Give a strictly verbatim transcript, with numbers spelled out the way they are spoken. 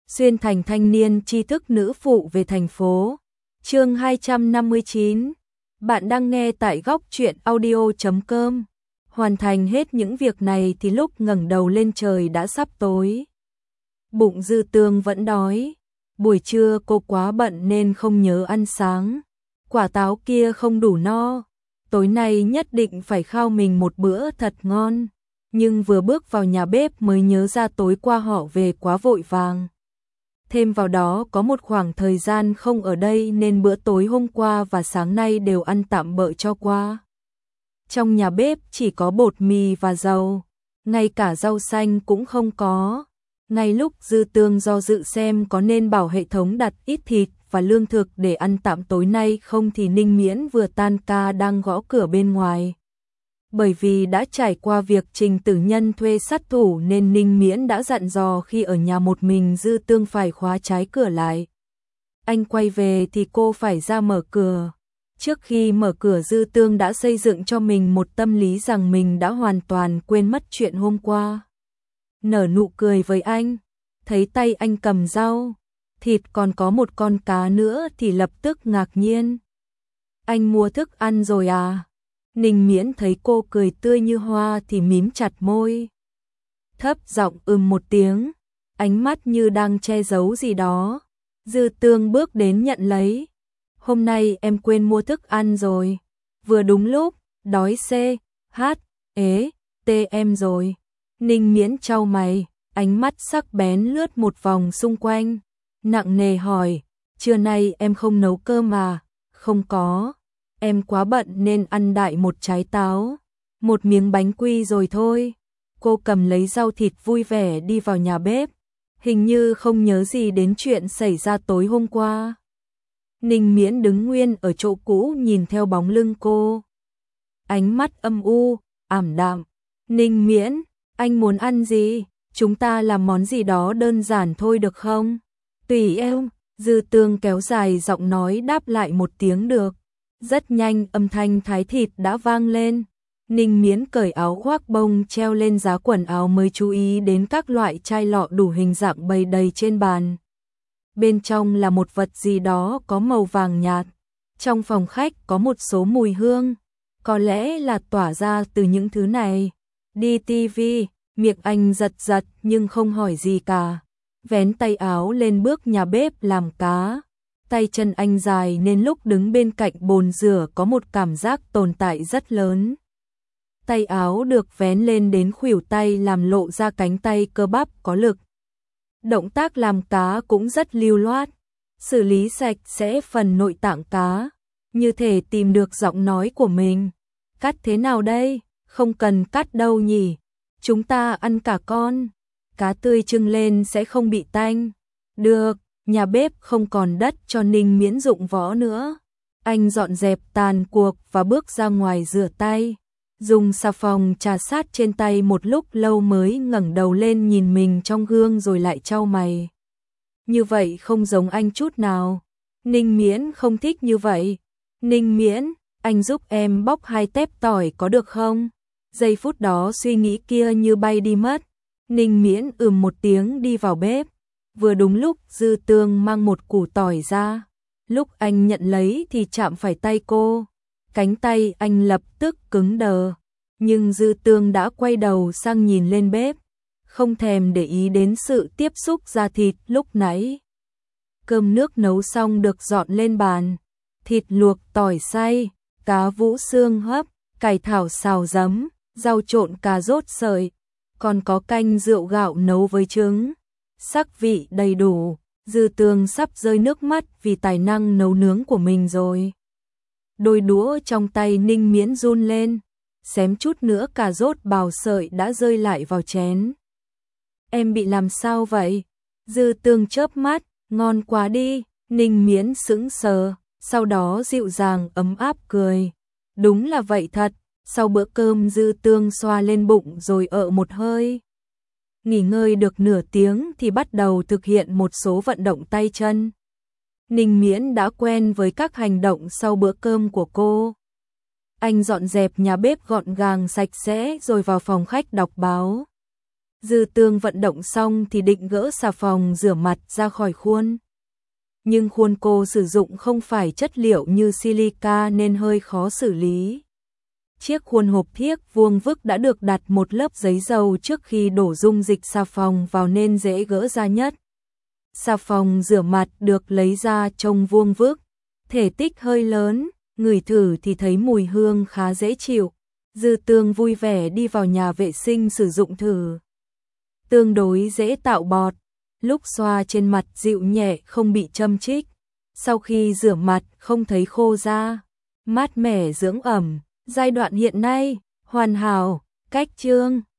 xuyên thành thanh niên tri thức nữ phụ về thành phố. Chương hai trăm năm mươi chín. Bạn đang nghe tại góc truyện audio chấm com. Hoàn thành hết những việc này thì lúc ngẩng đầu lên trời đã sắp tối. Bụng Dư Tương vẫn đói. Buổi trưa cô quá bận nên không nhớ ăn sáng. Quả táo kia không đủ no. Tối nay nhất định phải khao mình một bữa thật ngon. Nhưng vừa bước vào nhà bếp mới nhớ ra tối qua họ về quá vội vàng. Thêm vào đó có một khoảng thời gian không ở đây nên bữa tối hôm qua và sáng nay đều ăn tạm bợ cho qua. Trong nhà bếp chỉ có bột mì và dầu, ngay cả rau xanh cũng không có. Ngay lúc Dư Tương do dự xem có nên bảo hệ thống đặt ít thịt và lương thực để ăn tạm tối nay không thì Ninh Miễn vừa tan ca đang gõ cửa bên ngoài. Bởi vì đã trải qua việc Trình Tử Nhân thuê sát thủ nên Ninh Miễn đã dặn dò khi ở nhà một mình Dư Tương phải khóa trái cửa lại. Anh quay về thì cô phải ra mở cửa. Trước khi mở cửa Dư Tương đã xây dựng cho mình một tâm lý rằng mình đã hoàn toàn quên mất chuyện hôm qua. Nở nụ cười với anh, thấy tay anh cầm rau, thịt còn có một con cá nữa thì lập tức ngạc nhiên. Anh mua thức ăn rồi à? Ninh Miễn thấy cô cười tươi như hoa thì mím chặt môi. Thấp giọng ừm một tiếng, ánh mắt như đang che giấu gì đó. Dư Tương bước đến nhận lấy. Hôm nay em quên mua thức ăn rồi. Vừa đúng lúc, đói C, H, ế, T em rồi. Ninh Miễn chau mày, ánh mắt sắc bén lướt một vòng xung quanh. Nặng nề hỏi, trưa nay em không nấu cơm à? Không có. Em quá bận nên ăn đại một trái táo, một miếng bánh quy rồi thôi. Cô cầm lấy rau thịt vui vẻ đi vào nhà bếp, hình như không nhớ gì đến chuyện xảy ra tối hôm qua. Ninh Miễn đứng nguyên ở chỗ cũ nhìn theo bóng lưng cô. Ánh mắt âm u, ảm đạm. Ninh Miễn, anh muốn ăn gì? Chúng ta làm món gì đó đơn giản thôi được không? Tùy em, Dư Tương kéo dài giọng nói đáp lại một tiếng được. Rất nhanh âm thanh thái thịt đã vang lên. Ninh Miễn cởi áo khoác bông treo lên giá quần áo mới chú ý đến các loại chai lọ đủ hình dạng bày đầy trên bàn. Bên trong là một vật gì đó có màu vàng nhạt. Trong phòng khách có một số mùi hương, có lẽ là tỏa ra từ những thứ này. Đi tivi, miệng anh giật giật nhưng không hỏi gì cả. Vén tay áo lên bước nhà bếp làm cá. Tay chân anh dài nên lúc đứng bên cạnh bồn rửa có một cảm giác tồn tại rất lớn. Tay áo được vén lên đến khuỷu tay làm lộ ra cánh tay cơ bắp có lực. Động tác làm cá cũng rất lưu loát, xử lý sạch sẽ phần nội tạng cá, như thể tìm được giọng nói của mình. Cắt thế nào đây? Không cần cắt đâu nhỉ? Chúng ta ăn cả con. Cá tươi trưng lên sẽ không bị tanh. Được. Nhà bếp không còn đất cho Ninh Miễn dụng võ nữa. Anh dọn dẹp tàn cuộc và bước ra ngoài rửa tay. Dùng xà phòng chà sát trên tay một lúc lâu mới ngẩng đầu lên nhìn mình trong gương rồi lại chau mày. Như vậy không giống anh chút nào. Ninh Miễn không thích như vậy. Ninh Miễn, anh giúp em bóc hai tép tỏi có được không? Giây phút đó suy nghĩ kia như bay đi mất. Ninh Miễn ừm một tiếng đi vào bếp. Vừa đúng lúc Dư Tương mang một củ tỏi ra. Lúc anh nhận lấy thì chạm phải tay cô. Cánh tay anh lập tức cứng đờ. Nhưng Dư Tương đã quay đầu sang nhìn lên bếp. Không thèm để ý đến sự tiếp xúc da thịt lúc nãy. Cơm nước nấu xong được dọn lên bàn. Thịt luộc tỏi xay, cá vũ xương hấp, cải thảo xào giấm, rau trộn cà rốt sợi. Còn có canh rượu gạo nấu với trứng. Sắc vị đầy đủ, Dư Tương sắp rơi nước mắt vì tài năng nấu nướng của mình rồi. Đôi đũa trong tay Ninh Miễn run lên, xém chút nữa cà rốt bào sợi đã rơi lại vào chén. Em bị làm sao vậy? Dư Tương chớp mắt, ngon quá đi. Ninh Miễn sững sờ, sau đó dịu dàng ấm áp cười. Đúng là vậy thật. Sau bữa cơm Dư Tương xoa lên bụng rồi ợ một hơi. Nghỉ ngơi được nửa tiếng thì bắt đầu thực hiện một số vận động tay chân. Ninh Miễn đã quen với các hành động sau bữa cơm của cô. Anh dọn dẹp nhà bếp gọn gàng sạch sẽ rồi vào phòng khách đọc báo. Dư Tương vận động xong thì định gỡ xà phòng rửa mặt ra khỏi khuôn. Nhưng khuôn cô sử dụng không phải chất liệu như silica nên hơi khó xử lý. Chiếc khuôn hộp thiếc vuông vức đã được đặt một lớp giấy dầu trước khi đổ dung dịch xà phòng vào nên dễ gỡ ra nhất. Xà phòng rửa mặt được lấy ra trông vuông vức, thể tích hơi lớn, ngửi thử thì thấy mùi hương khá dễ chịu. Dư Tương vui vẻ đi vào nhà vệ sinh sử dụng thử. Tương đối dễ tạo bọt, lúc xoa trên mặt dịu nhẹ không bị châm chích. Sau khi rửa mặt không thấy khô da, mát mẻ dưỡng ẩm. Giai đoạn hiện nay, hoàn hảo, cách chương.